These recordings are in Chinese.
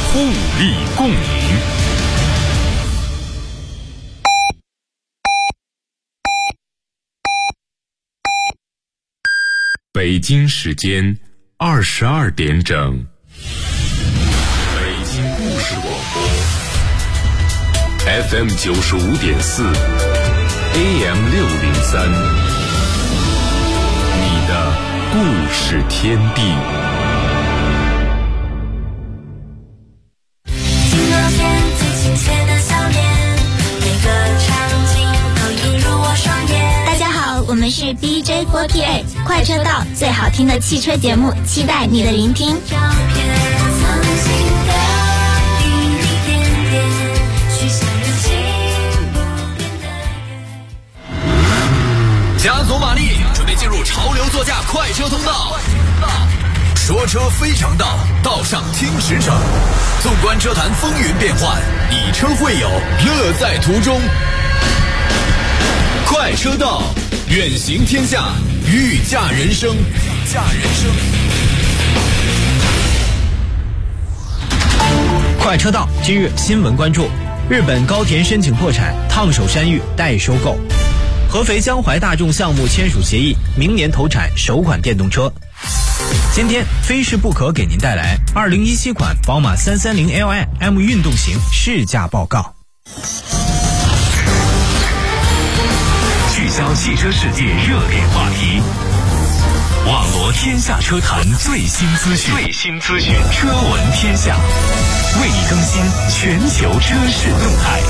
互利共赢。北京时间22点整。北京故事广播 FM 95.4 AM 603，你的故事天地。 镜头前最亲切的笑脸，每个场景都映入我双眼。大家好，我们是 DJ48 快车道，最好听的汽车节目，期待你的聆听。 加足马力，准备进入潮流座驾快车通道。说车非常道，道上听驰骋。纵观车坛风云变幻，以车会友，乐在途中。快车道，远行天下，御驾人生。 快车道今日新闻关注：日本高田申请破产，烫手山芋待收购；合肥江淮大众项目签署协议，明年投产首款电动车。今天非试不可给您带来2017款宝马330 Li M 运动型试驾报告。 聚焦汽车世界热点话题，网罗天下车坛最新资讯，车闻天下，为你更新全球车市动态。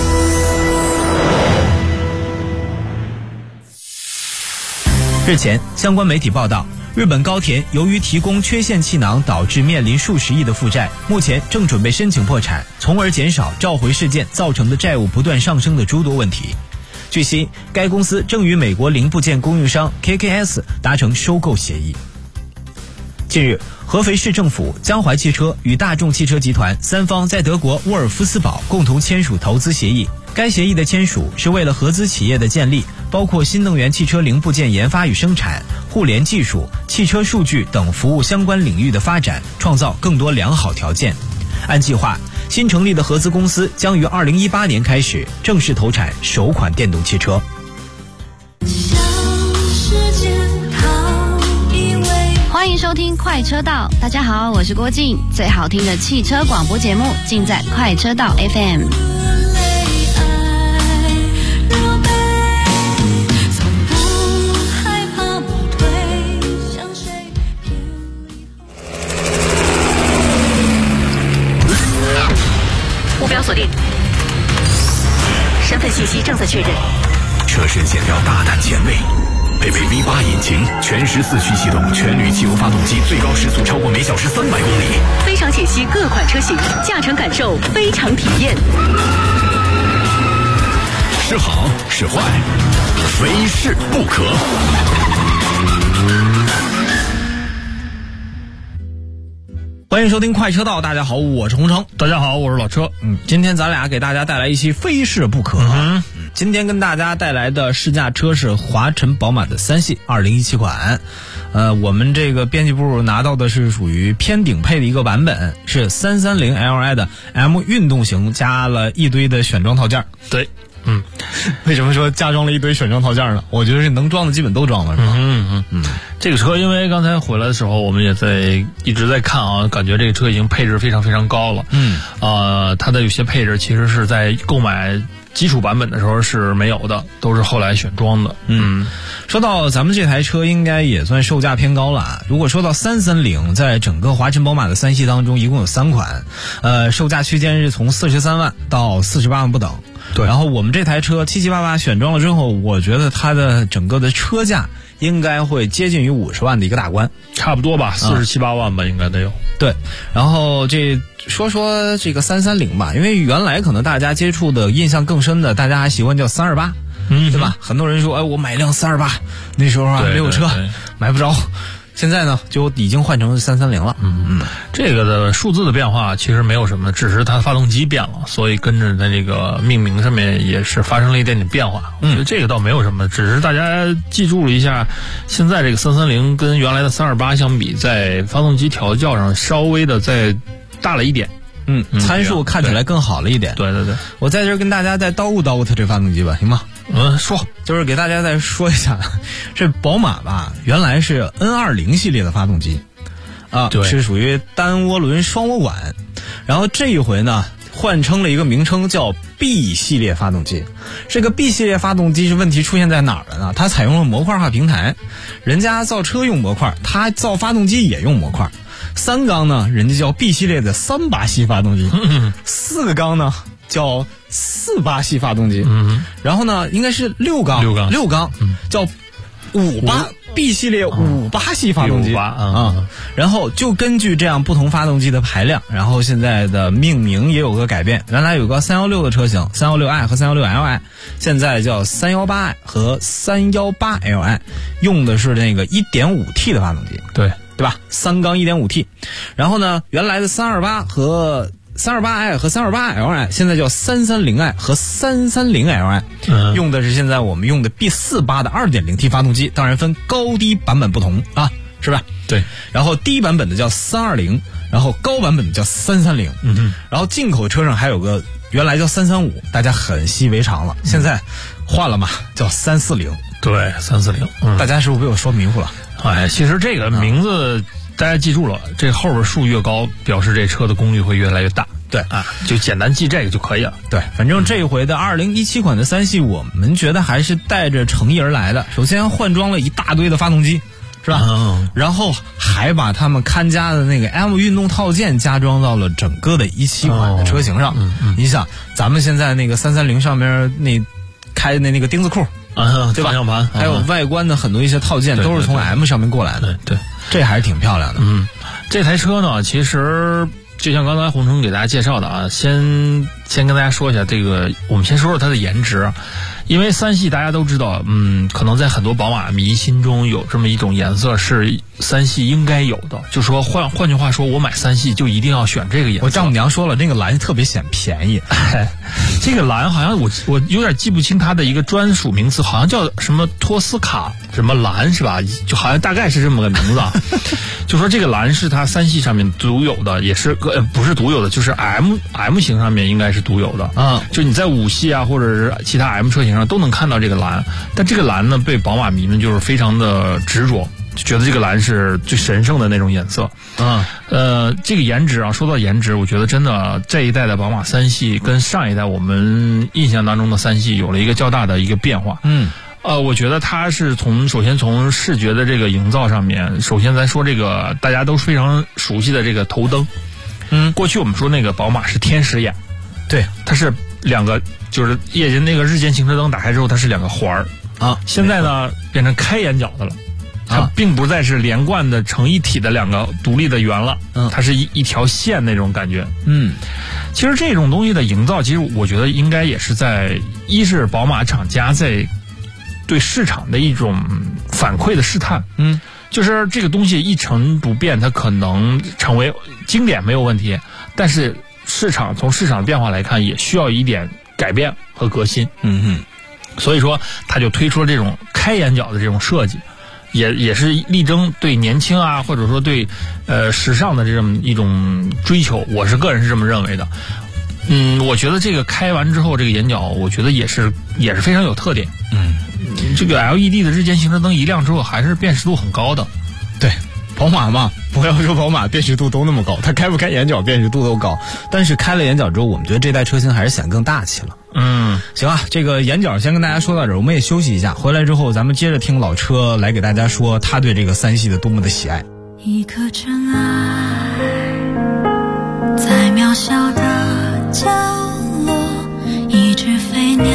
日前，相关媒体报道，日本高田由于提供缺陷气囊导致面临数十亿的负债，目前正准备申请破产，从而减少召回事件造成的债务不断上升的诸多问题。据悉，该公司正与美国零部件供应商 KKS 达成收购协议。近日，合肥市政府、江淮汽车与大众汽车集团三方在德国沃尔夫斯堡共同签署投资协议。该协议的签署是为了合资企业的建立，包括新能源汽车零部件研发与生产、互联技术、汽车数据等服务相关领域的发展，创造更多良好条件。按计划，新成立的合资公司将于2018年开始正式投产首款电动汽车。 欢迎收听快车道，大家好，我是郭静，最好听的汽车广播节目尽在快车道 FM。 目标锁定，身份信息正在确认。 车身线条大胆前卫，配备 V8 引擎，全时4驱系统，全铝汽油发动机，最高时速超过每小时300公里。 非常解析各款车型，驾乘感受非常体验。 是好是坏，非试不可。 欢迎收听快车道，大家好，我是洪城。 大家好，我是老车。 今天咱俩给大家带来一期非试不可。今天跟大家带来的试驾车是华晨宝马的3系2017款。我们这个编辑部拿到的是属于偏顶配的一个版本，是330 Li 的 M 运动型，加了一堆的选装套件。 对。 为什么说加装了一堆选装套件呢？我觉得是能装的基本都装了，是吧？ 这个车因为刚才回来的时候，我们也一直在看啊，感觉这个车已经配置非常非常高了。它的有些配置其实是在购买基础版本的时候是没有的，都是后来选装的。 说到咱们这台车应该也算售价偏高了。如果说到330，在整个华晨宝马的3系当中一共有3款，售价区间是从43万到48万不等。 对， 然后我们这台车7788选装了之后，我觉得它的整个的车价应该会接近于50万的一个大关， 差不多吧，47、8万吧，应该得有。 对，然后说这个330吧，因为原来可能大家接触的印象更深的，大家还习惯叫328，对吧？很多人说，我买辆328，那时候没有车，买不着。现在呢，就已经换成330了。 这个的数字的变化其实没有什么，只是它发动机变了，所以跟着在这个命名上面也是发生了一点点变化。我觉得这个倒没有什么，只是大家记住了一下，现在这个330跟原来的328相比，在发动机调教上稍微的再大了一点。 参数看起来更好了一点。 对对对， 我在这儿跟大家再叨咕它这发动机吧，行吗？ 说就是给大家再说一下，这宝马吧，原来是 N20 系列的发动机， 对， 是属于单涡轮双涡管，然后这一回呢，换称了一个名称叫 B 系列发动机。这个 B 系列发动机是问题出现在哪儿了呢？它采用了模块化平台，人家造车用模块，它造发动机也用模块。3缸呢，人家叫 B 系列的38系发动机，4缸呢叫48系发动机，然后呢应该是6缸叫B 系列58系发动机然后就根据这样不同发动机的排量，然后现在的命名也有个改变，原来有个316的车型 316i 和 316li， 现在叫 318i 和 318li， 用的是那个 1.5T 的发动机，对吧？3缸 1.5T， 然后呢原来的328和328i 和 328li 现在叫 330i 和 330li， 用的是现在我们用的 B48 的 2.0T 发动机，当然分高低版本不同啊，是吧？对。然后低版本的叫320，然后高版本的叫330，然后进口车上还有个原来叫335，大家很习以为常了，现在换了嘛，叫340。对，340，大家是不是被我说迷糊了？ 哎，其实这个名字。大家记住了，这后边数越高，表示这车的功率会越来越大。对啊，就简单记这个就可以了。 对，反正这一回的2017款的3系，我们觉得还是带着诚意而来的。首先换装了一大堆的发动机，是吧？然后还把他们看家的那个 M 运动套件加装到了整个的17款的车型上。你想，咱们现在那个330上面那开的那个钉子裤。对吧？ 方向盘还有外观的很多一些套件都是从 M 上面过来的，对，这还是挺漂亮的。 这台车呢，其实就像刚才洪城给大家介绍的啊，先跟大家说一下这个，我们先说说它的颜值。因为3系大家都知道，可能在很多宝马迷心中有这么一种颜色是3系应该有的，就说换句话说，我买3系就一定要选这个颜色。 我丈母娘说了，这个蓝特别显便宜。 这个蓝好像我有点记不清它的一个专属名词，好像叫什么托斯卡什么蓝是吧？就好像大概是这么个名字啊。就说这个蓝是它3系上面独有的，也是不是独有的，就是 M 型上面应该是独有的。就你在5系啊或者是其他 M 车型上都能看到这个蓝，但这个蓝呢被宝马迷们就是非常的执着，就觉得这个蓝是最神圣的那种颜色。这个颜值啊，说到颜值，我觉得真的这一代的宝马3系跟上一代我们印象当中的3系有了一个较大的一个变化。我觉得它是首先从视觉的这个营造上面，首先咱说这个大家都非常熟悉的这个头灯。过去我们说那个宝马是天使眼，对，它是两个，就是夜间那个日间行车灯打开之后，它是两个环儿啊。现在呢变成开眼角的了，它并不再是连贯的成一体的两个独立的圆了，它是一条线那种感觉。其实这种东西的营造，其实我觉得应该也是一是宝马厂家在对市场的一种反馈的试探。就是这个东西一成不变，它可能成为经典没有问题，但是从市场变化来看，也需要一点改变和革新。所以说他就推出了这种开眼角的这种设计，也是力争对年轻啊，或者说对时尚的这么一种追求。我是个人是这么认为的。我觉得这个开完之后，这个眼角，我觉得也是非常有特点。这个 LED 的日间行车灯一亮之后，还是辨识度很高的。 对，宝马嘛，不要说宝马辨识度都那么高，它开不开眼角辨识度都高，但是开了眼角之后，我们觉得这代车型还是显更大气了。行啊，这个眼角先跟大家说到这儿，我们也休息一下，回来之后咱们接着听老车来给大家说他对这个3系的多么的喜爱。 一颗尘埃在渺小的角落，一只飞鸟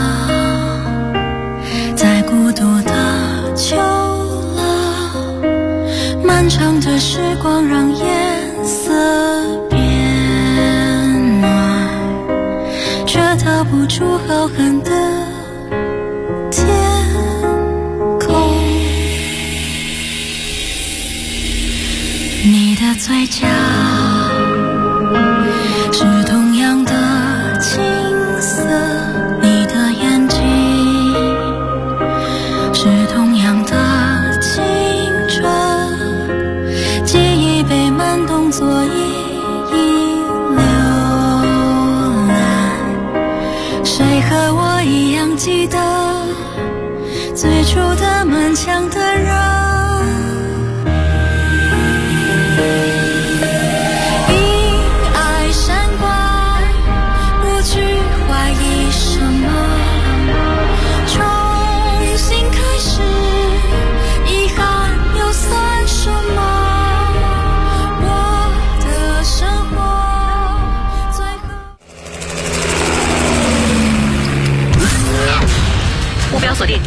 在孤独的秋了，漫长的时光让颜色变暖，却逃不出浩瀚的天空。你的嘴角是同样的青涩，你的眼睛是同样的清澈，记忆被慢动作一一流谁和我一样记得最初的满腔的热？因爱闪光，不去怀疑什么，重新开始，遗憾又算什么？我的生活最后目标锁定，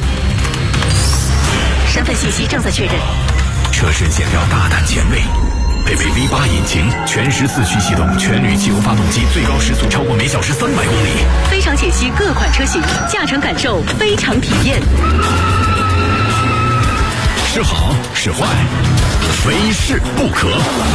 身份信息正在确认。 车身线条大胆前卫，配备 V8 引擎，全时4驱系统，全铝汽油发动机，最高时速超过每小时300公里。 非常解析各款车型，驾乘感受非常体验。 是好是坏，非试不可。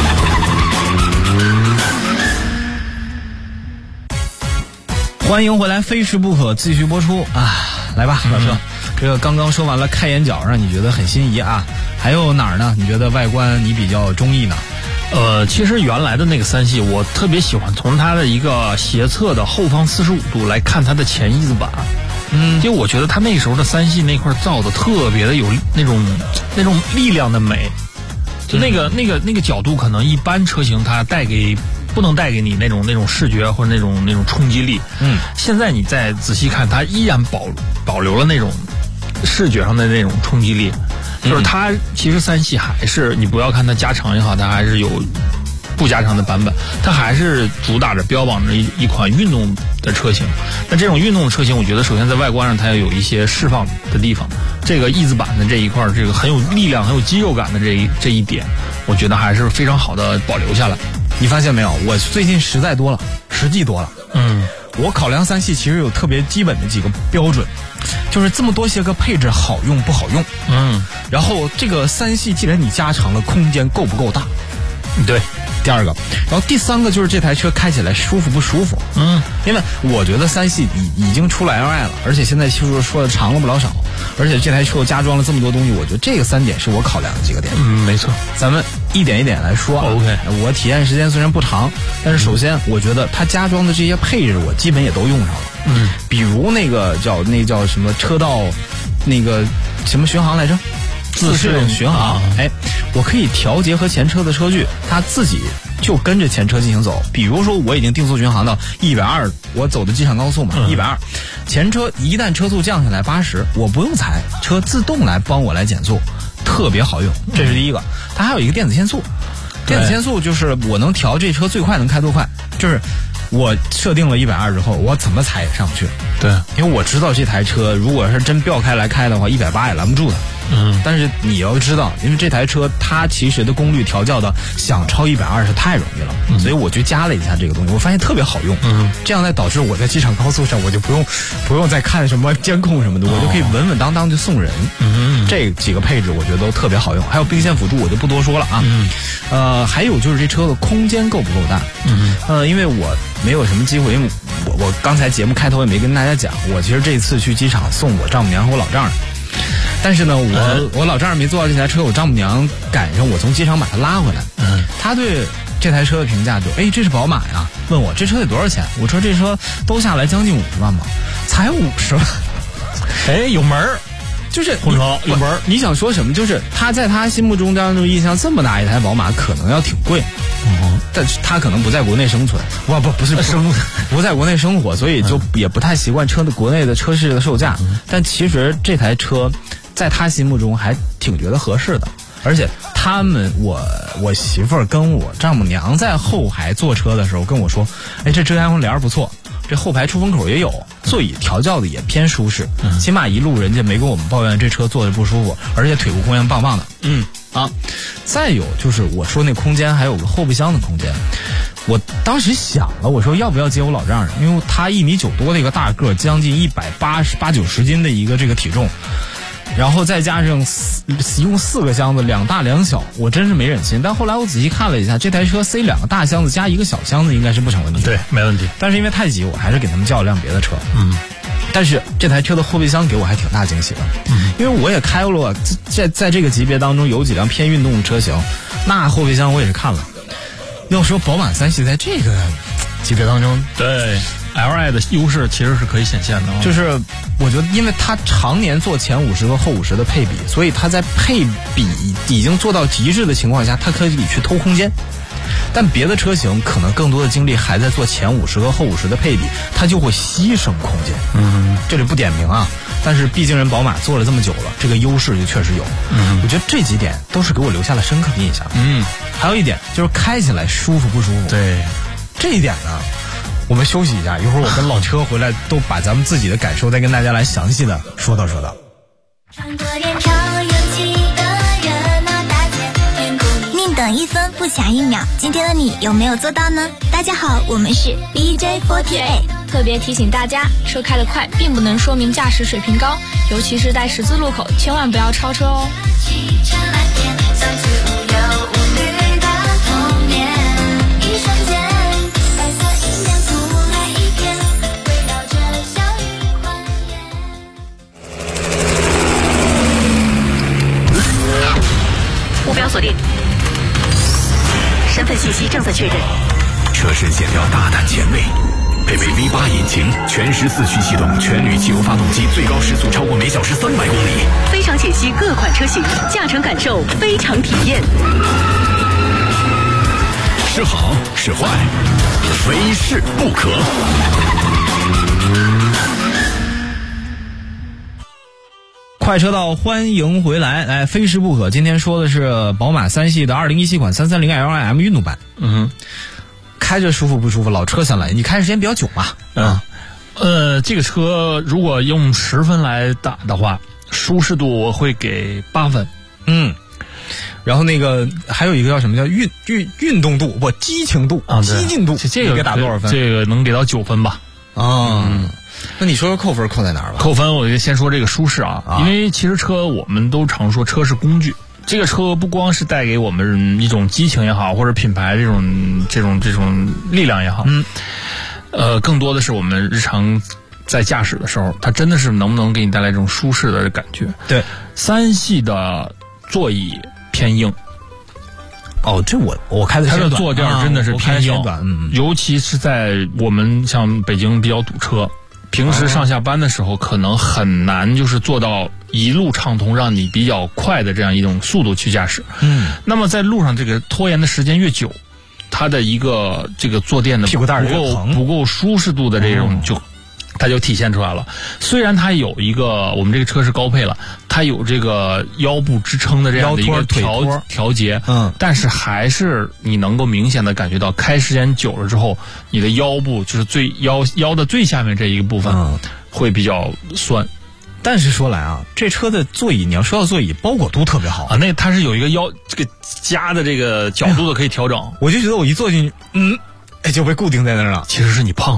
欢迎回来，非试不可继续播出啊！来吧，老车，这个刚刚说完了开眼角，让你觉得很心仪啊，还有哪儿呢？你觉得外观你比较中意呢？ 其实原来的那个3系，我特别喜欢从它的一个斜侧的后方45度来看它的前翼子板。因为我觉得它那时候的3系那块造的特别的有那种力量的美，就那个角度，可能一般车型它不能带给你那种视觉或者那种冲击力。现在你再仔细看，它依然保留了那种视觉上的那种冲击力。就是它其实3系还是，你不要看它加长也好，它还是有不加长的版本，它还是主打着标榜着一款运动的车型。那这种运动的车型，我觉得首先在外观上它要有一些释放的地方，这个翼子板的这一块，这个很有力量很有肌肉感的这一点，我觉得还是非常好的保留下来。 你发现没有，我最近实际多了。我考量3系其实有特别基本的几个标准，就是这么多些个配置好用不好用。然后这个3系既然你加长了，空间够不够大？ 对， 第二个，然后第三个就是这台车开起来舒服不舒服。因为我觉得3系已经出了 LI 了，而且现在技术说的长了不老少，而且这台车加装了这么多东西，我觉得这个3点是我考量的几个点。 没错， 咱们一点一点来说。 OK， 我体验时间虽然不长，但是首先我觉得它加装的这些配置我基本也都用上了。比如那个叫什么车道，那个什么巡航来着？自适应巡航。我可以调节和前车的车距，它自己就跟着前车进行走。比如说我已经定速巡航到120，我走的机场高速嘛，120，前车一旦车速降下来80，我不用踩，车自动来帮我来减速，特别好用。这是第一个。它还有一个电子限速，电子限速就是我能调这车最快能开多快，就是我设定了120之后，我怎么踩也上不去。 对， 因为我知道这台车如果是真飙开来开的话，180也拦不住它。但是你要知道，因为这台车它其实的功率调教的想超120太容易了，所以我就加了一下这个东西，我发现特别好用。这样才导致我在机场高速上我就不用再看什么监控什么的，我就可以稳稳当当就送人。这几个配置我觉得都特别好用，还有并线辅助我就不多说了啊。还有就是这车的空间够不够大？因为我没有什么机会，因为我刚才节目开头也没跟大家讲，我其实这次去机场送我丈母娘和我老丈人。但是呢，我老丈人没坐到这台车，我丈母娘赶上我从机场把他拉回来。他对这台车的评价就，这是宝马呀？问我这车得多少钱？我说这车都下来将近50万吧，才50万。 有门儿， 就是空调有门儿。 你想说什么？就是他在他心目中当中印象这么大一台宝马可能要挺贵。但是他可能不在国内生存，不是不在国内生活，所以就也不太习惯国内的车市的售价。但其实这台车在他心目中还挺觉得合适的，而且我媳妇儿跟我丈母娘在后排坐车的时候跟我说，这遮阳帘不错，这后排出风口也有，座椅调教的也偏舒适，起码一路人家没跟我们抱怨这车坐着不舒服，而且腿部空间棒棒的。再有就是我说那空间还有个后备箱的空间，我当时想了，我说要不要接我老丈人，因为他1.9米多的一个大个，将近180-190斤的一个这个体重，然后再加上一共4个箱子，2大2小，我真是没忍心。但后来我仔细看了一下，这台车塞2个大箱子加1个小箱子应该是不成问题。 对，没问题。 但是因为太挤，我还是给他们叫了辆别的车。但是这台车的后备箱给我还挺大惊喜的，因为我也开过，在这个级别当中有几辆偏运动的车型，那后备箱我也是看了。要说宝马3系在这个级别当中， 对， Li 的优势其实是可以显现的， 就是我觉得，因为它常年做前50和后50的配比，所以它在配比已经做到极致的情况下，它可以去偷空间。但别的车型可能更多的精力还在做前50和后50的配比，它就会牺牲空间。这里不点名啊，但是毕竟人宝马做了这么久了，这个优势就确实有。我觉得这几点都是给我留下了深刻的印象。还有一点就是开起来舒服不舒服。 对， 这一点呢，我们休息一下，一会儿我跟老车回来都把咱们自己的感受再跟大家来详细的说道。 穿过人潮拥挤的热闹大街，宁等1分不抢1秒，今天的你有没有做到呢？大家好，我们是 BJ48。 特别提醒大家，车开得快并不能说明驾驶水平高，尤其是在十字路口，千万不要超车哦。 汽车蓝天，从此无忧无虑的童年，一瞬间，白色迎面扑来一片，围绕着小雨欢颜。目标锁定，身份信息正在确认。 车身线条大胆前卫，配备 V8 引擎，全时4驱系统，全铝汽油发动机，最高时速超过每小时300公里。 非常解析各款车型，驾乘感受非常体验。 是好是坏，非试不可。 快车道，欢迎回来！来，非试不可。今天说的是宝马3系的2017款330Li-M 运动版。开着舒服不舒服？老车先来，你开时间比较久嘛？ 这个车如果用10分来打的话，舒适度我会给8分。 然后那个还有一个叫什么叫运动度不激情度激进度， 这个给打多少分？ 这个能给到9分吧。 那你说说扣分扣在哪儿吧？ 扣分我就先说这个舒适啊，因为其实车我们都常说车是工具。这个车不光是带给我们一种激情也好，或者品牌这种力量也好，更多的是我们日常在驾驶的时候，它真的是能不能给你带来这种舒适的感觉？ 对 ，3系的座椅偏硬。 这我开的它的坐垫真的是偏硬，尤其是在我们像北京比较堵车，平时上下班的时候可能很难就是做到一路畅通，让你比较快的这样一种速度去驾驶。那么在路上这个拖延的时间越久，它的一个这个坐垫的屁股蛋不够舒适度的这种它就体现出来了。虽然它有一个我们这个车是高配了，它有这个腰部支撑的这样的一个调节，但是还是你能够明显的感觉到开时间久了之后，你的腰部就是腰的最下面这一个部分会比较酸。 但是说来啊，这车的座椅，你要说到座椅包裹度特别好啊，那它是有一个这个夹的这个角度的可以调整。 我就觉得我一坐进去，就被固定在那儿了。 其实是你胖了。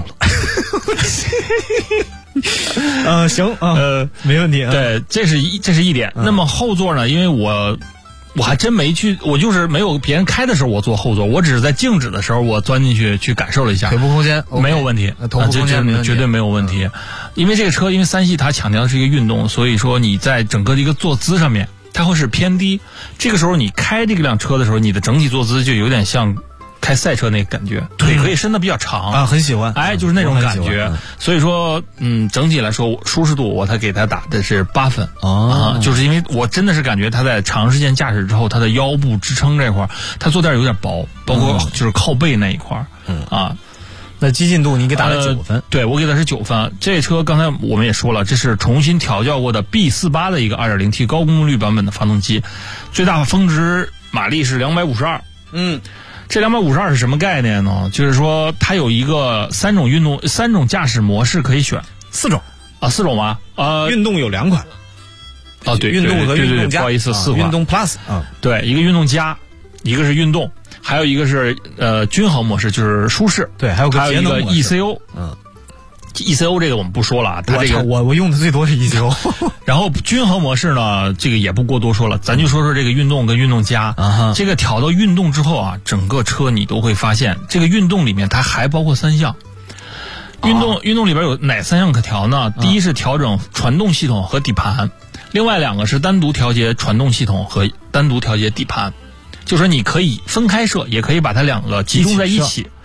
行没问题。 对，这是一点。那么后座呢？因为我还真没去，我就是没有别人开的时候我坐后座，我只是在静止的时候我钻进去感受了一下， 腿部空间没有问题， 头部空间绝对没有问题。因为这个车，因为3系它强调的是一个运动，所以说你在整个的一个坐姿上面，它会是偏低。这个时候你开这辆车的时候，你的整体坐姿就有点像开赛车那个感觉，腿可以伸得比较长啊，很喜欢。 就是那种感觉。所以说，整体来说舒适度我才给它打的是8分就是因为我真的是感觉它在长时间驾驶之后，它的腰部支撑这块，它坐垫有点薄，包括就是靠背那一块那激进度你给打了9分， 对，我给的是9分。这车刚才我们也说了，这是重新调教过的 B48 的一个 2.0T 高功率版本的发动机，最大峰值马力是252。这252是什么概念呢？就是说它有一个3种驾驶模式可以选 ，4种 4种吗？ 运动有2款。 对， 运动和运动加， 不好意思，4款。 运动 Plus 对，一个运动加，一个是运动，还有一个是均衡模式，就是舒适。 对，还有一个 ECO。ECO 这个我们不说了，它这个我用的最多是 ECO。 然后均衡模式呢，这个也不过多说了，咱就说说这个运动跟运动加。这个调到运动之后啊，整个车你都会发现，这个运动里面它还包括3项。运动里边有哪3项可调呢？第一是调整传动系统和底盘，另外2个是单独调节传动系统和单独调节底盘。就说你可以分开设，也可以把它2个集中在一起。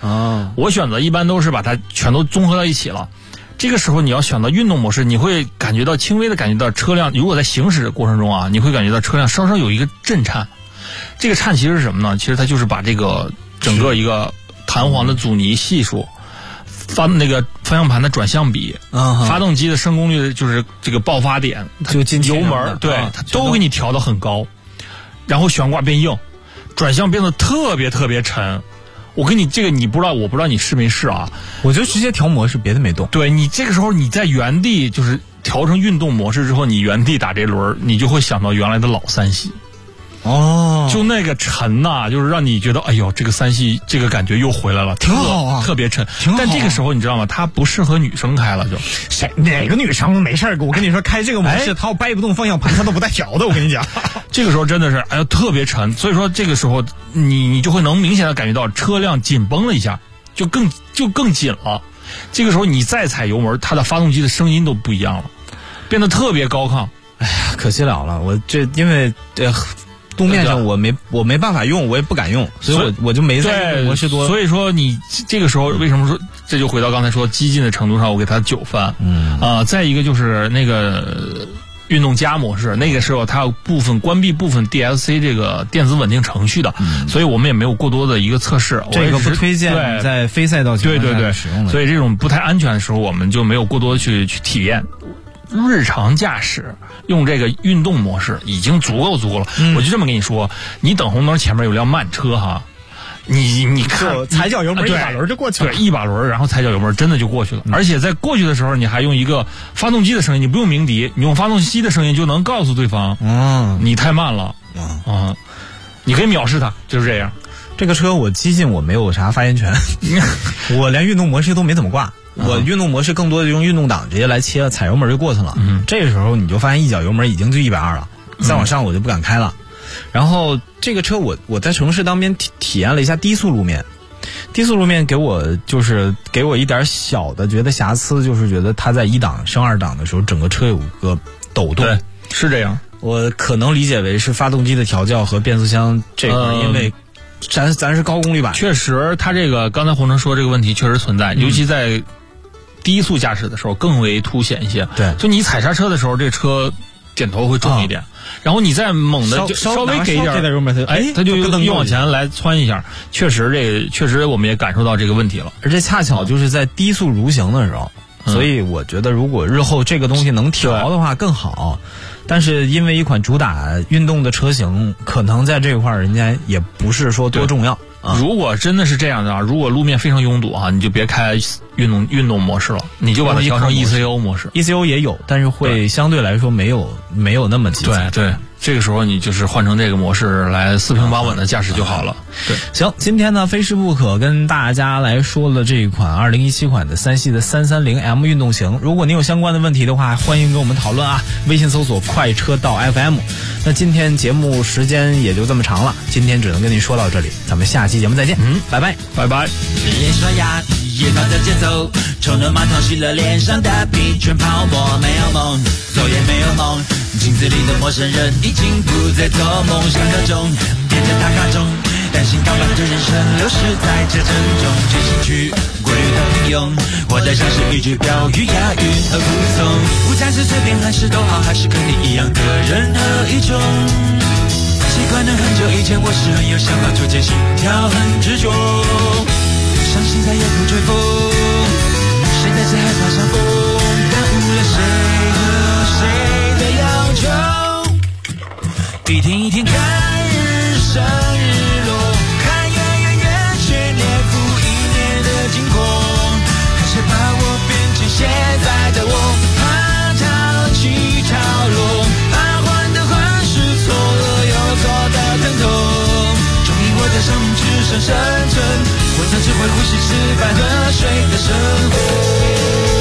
我选择一般都是把它全都综合到一起了。这个时候你要选择运动模式，你会感觉到轻微的感觉到车辆，如果在行驶的过程中啊，你会感觉到车辆稍稍有一个震颤。这个颤其实是什么呢？其实它就是把这个整个一个弹簧的阻尼系数、那个方向盘的转向比、发动机的升功率，就是这个爆发点， 就油门，对，它都给你调得很高，然后悬挂变硬，转向变得特别特别沉。我跟你这个你不知道，我不知道你试没试啊？ 我就直接调模式，别的没动。 对，你这个时候你在原地就是调成运动模式之后，你原地打这轮，你就会想到原来的老三系。就那个沉呐，就是让你觉得哎呦，这个三系这个感觉又回来了， 挺好啊， 特别沉。但这个时候你知道吗？它不适合女生开了，就哪个女生没事？我跟你说，开这个模式，她要掰不动方向盘，她都不带调的。我跟你讲， 这个时候真的是哎呦特别沉，所以说这个时候你就会能明显的感觉到车辆紧绷了一下，就更紧了。这个时候你再踩油门，它的发动机的声音都不一样了，变得特别高亢。 哎呀，可惜了，我这因为路面上我没办法用，我也不敢用，所以我就没在模式多。 所以说你这个时候为什么说这就回到刚才说激进的程度上，我给它9分。再一个就是那个运动加模式，那个时候它有关闭部分 DSC 这个电子稳定程序的，所以我们也没有过多的一个测试。 这个不推荐在非赛道情况下使用的。 所以这种不太安全的时候，我们就没有过多去体验。日常驾驶用这个运动模式已经足够了。我就这么跟你说，你等红灯前面有辆慢车哈，你看踩脚油门一把轮就过去了， 对，一把轮然后踩脚油门真的就过去了。而且在过去的时候，你还用一个发动机的声音，你不用鸣笛，你用发动机的声音就能告诉对方，你太慢了，你可以藐视他，就是这样。 这个车我激进，我没有啥发言权，我连运动模式都没怎么挂。我运动模式更多的用运动档直接来切，踩油门就过去了。这个时候你就发现一脚油门已经就120了，再往上我就不敢开了。然后这个车我在城市当边体验了一下低速路面，低速路面给我一点小的觉得瑕疵，就是觉得它在1档升2档的时候，整个车有个抖动。 对，是这样。 我可能理解为是发动机的调教和变速箱这块，因为咱是高功率版。 确实，它这个刚才洪城说这个问题确实存在，尤其在低速驾驶的时候更为凸显一些。 对， 就你踩刹车的时候，这车点头会重一点，然后你再猛的就稍微给一点油门， 它就又往前来窜一下。确实我们也感受到这个问题了。 而且恰巧就是在低速蠕行的时候，所以我觉得如果日后这个东西能调的话更好。但是因为一款主打运动的车型，可能在这块人家也不是说多重要。 如果真的是这样的啊，如果路面非常拥堵啊，你就别开运动模式了，你就把它调成 ECO 模式。 ECO 也有，但是会相对来说没有那么激进。 对，这个时候你就是换成这个模式来四平八稳的驾驶就好了。对， 行，今天呢非试不可跟大家来说了这一款2017款的3系的330M 运动型。如果您有相关的问题的话，欢迎跟我们讨论啊，微信搜索快车道 FM。那今天节目时间也就这么长了，今天只能跟您说到这里，咱们下期节目再见。拜拜。 脸刷牙夜跑的节奏，冲了马桶洗了脸上的皮，全泡沫，没有梦，走也没有梦，镜子里的陌生人已经不再做梦，想象中变成大咖中，担心刚刚的人生流逝在这阵中，真心去过滤和应用，活得像是一句标语，押韵和服从，午餐是随便还是都好，还是跟你一样的人和一种习惯了很久以前，我是很有想法，逐渐心跳很执着，伤心再也不追风，谁再次害怕上风，耽误了谁和谁的要求，一天一天看日升日落，看远远远却年复一年的惊恐，看谁把我变成现在的我，怕潮起潮落，怕患得患失，错了又错的疼痛，终于我的生命只剩生存，我曾只会呼吸、吃饭和睡的生活。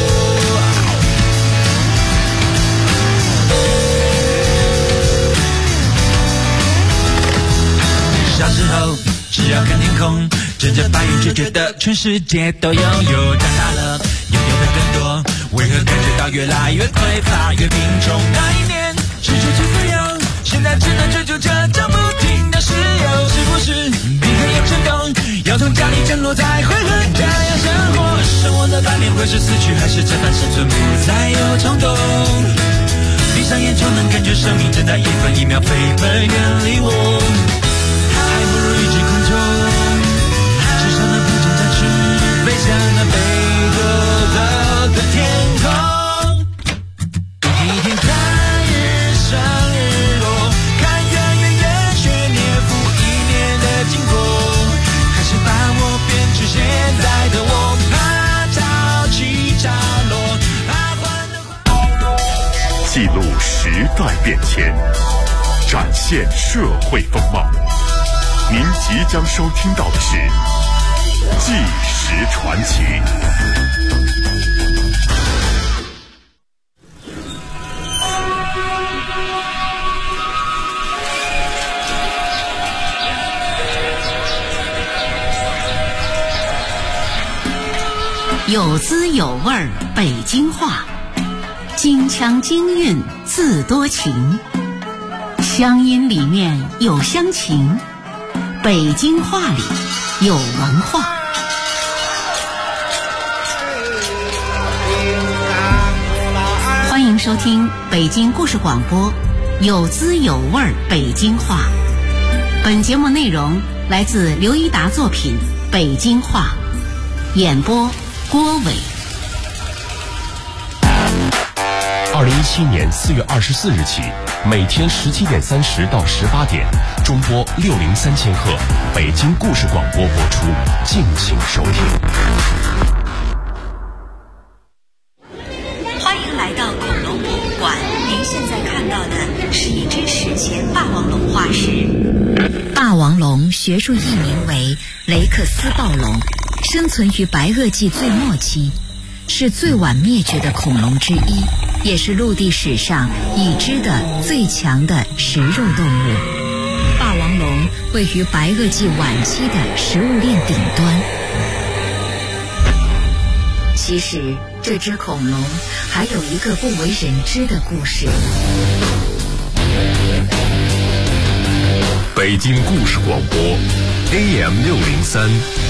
小时候只要看天空，睁着白眼就觉得全世界都拥有，长大了拥有的更多，为何感觉到越来越匮乏，越贫穷？那一年是追求自由，现在只能追求这种不停的石油，是不是？平衡又成功， 要从家里降落再回合这样生活，生活的版面会是死去还是这般生存，不再有冲动，闭上眼就能感觉生命正在一分一秒飞奔远离我，还不如一直空中，至少能不停展翅飞向那北斗的天空。一天看日升日落，看圆圆圆雪年复一年的经过，还是把我变成现在的我，怕潮起潮落，怕换的换。 记录时代变迁，展现社会风貌。您即将收听到的是《纪实传奇》。 有滋有味儿北京话，京腔京韵字多情，乡音里面有乡情，北京话里有文化。欢迎收听北京故事广播，有滋有味儿北京话。本节目内容来自刘一达作品《北京话》，演播郭伟。 2017年4月24日起，每天17点30到18点，中波603千赫，北京故事广播播出，敬请收听。 欢迎来到恐龙博物馆，您现在看到的是一只史前霸王龙化石。霸王龙学术译名为雷克斯暴龙，生存于白垩纪最末期，是最晚灭绝的恐龙之一，也是陆地史上已知的最强的食肉动物。霸王龙位于白垩纪晚期的食物链顶端。其实这只恐龙还有一个不为人知的故事。 北京故事广播 AM603，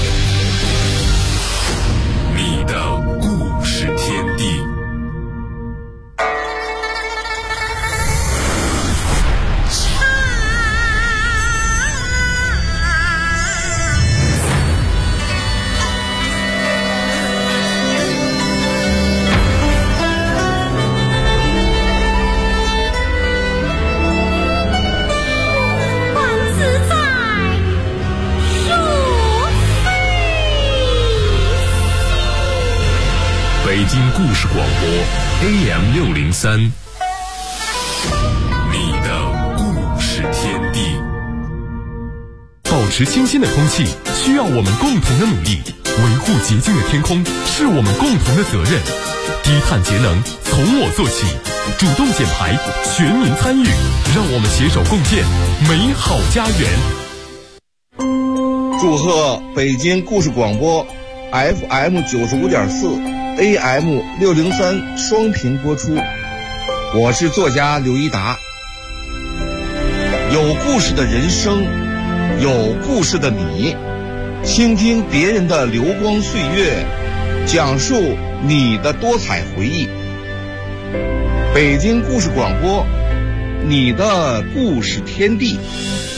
你的故事天地。北京故事广播 AM603，你的故事天地。保持清新的空气需要我们共同的努力，维护洁净的天空是我们共同的责任。低碳节能从我做起，主动减排，全民参与，让我们携手共建美好家园。 祝贺北京故事广播 FM95.4、AM603双频播出。我是作家刘一达。有故事的人生，有故事的你，倾听别人的流光岁月，讲述你的多彩回忆。北京故事广播，你的故事天地。